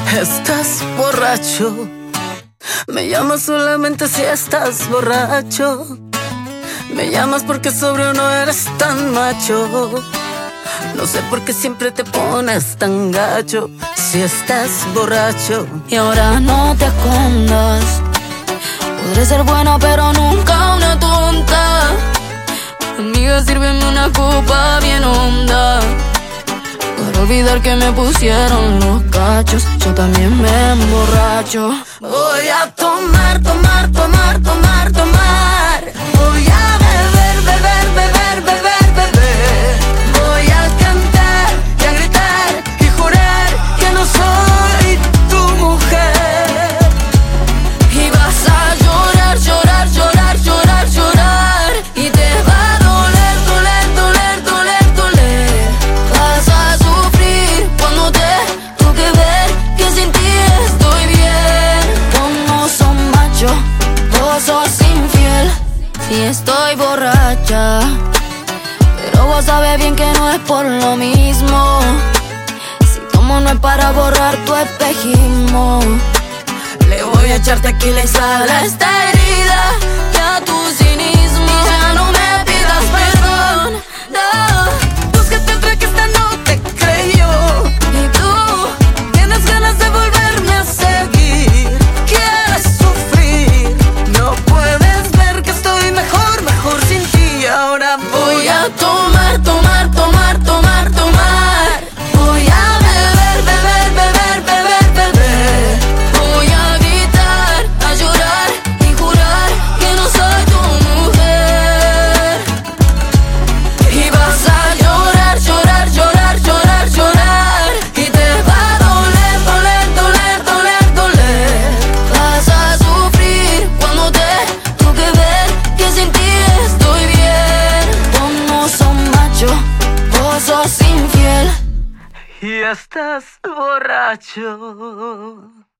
Estás borracho. Me llamas solamente si estás borracho. Me llamas porque sobrio no eres tan macho. No sé por qué siempre te pones tan gacho si estás borracho. Y ahora no te escondas. Podré ser buena pero nunca una tonta. Amiga, sírveme una copa bien honda para olvidar que me pusieron los cachos. Yo también me emborracho. Voy a tomar, tomar, tomar, tomar, tomar. Voy a beber, beber, beber, beber, beber. Voy a cantar y a gritar y jurar que no soy tu mujer. Y vas a llorar, llorar, llorar, llorar, llorar. Y te va a doler, doler, doler, doler, doler. Vas a sufrir cuando te toque ver que sin ti estoy bien. Vos no sos macho, vos sos infiel. Si estoy borracha, pero vos sabes bien que no es por lo mismo. Si tomo no es para borrar tu espejismo. Le voy a echar tequila y sal a esta herida y a tu cinismo. Ya no me pidas perdón, no. Búscate otra que esta no te creyó. Y tú Tienes ganas de volverme a seguir. Quieres sufrir. No puedes ver que estoy mejor, mejor sin ti. Ahora voy a tomar, tomar, tomar, tomar, tomar. Voy a beber, beber, beber, beber, beber. Voy a gritar, a llorar y jurar que no soy tu mujer. Y vas a llorar, llorar, llorar, llorar, llorar. Y te va a doler, doler, doler, doler, doler. Vas a sufrir cuando te toque ver que sin ti estoy bien. Vos no sos macho, vos sos infiel. y estás borracho.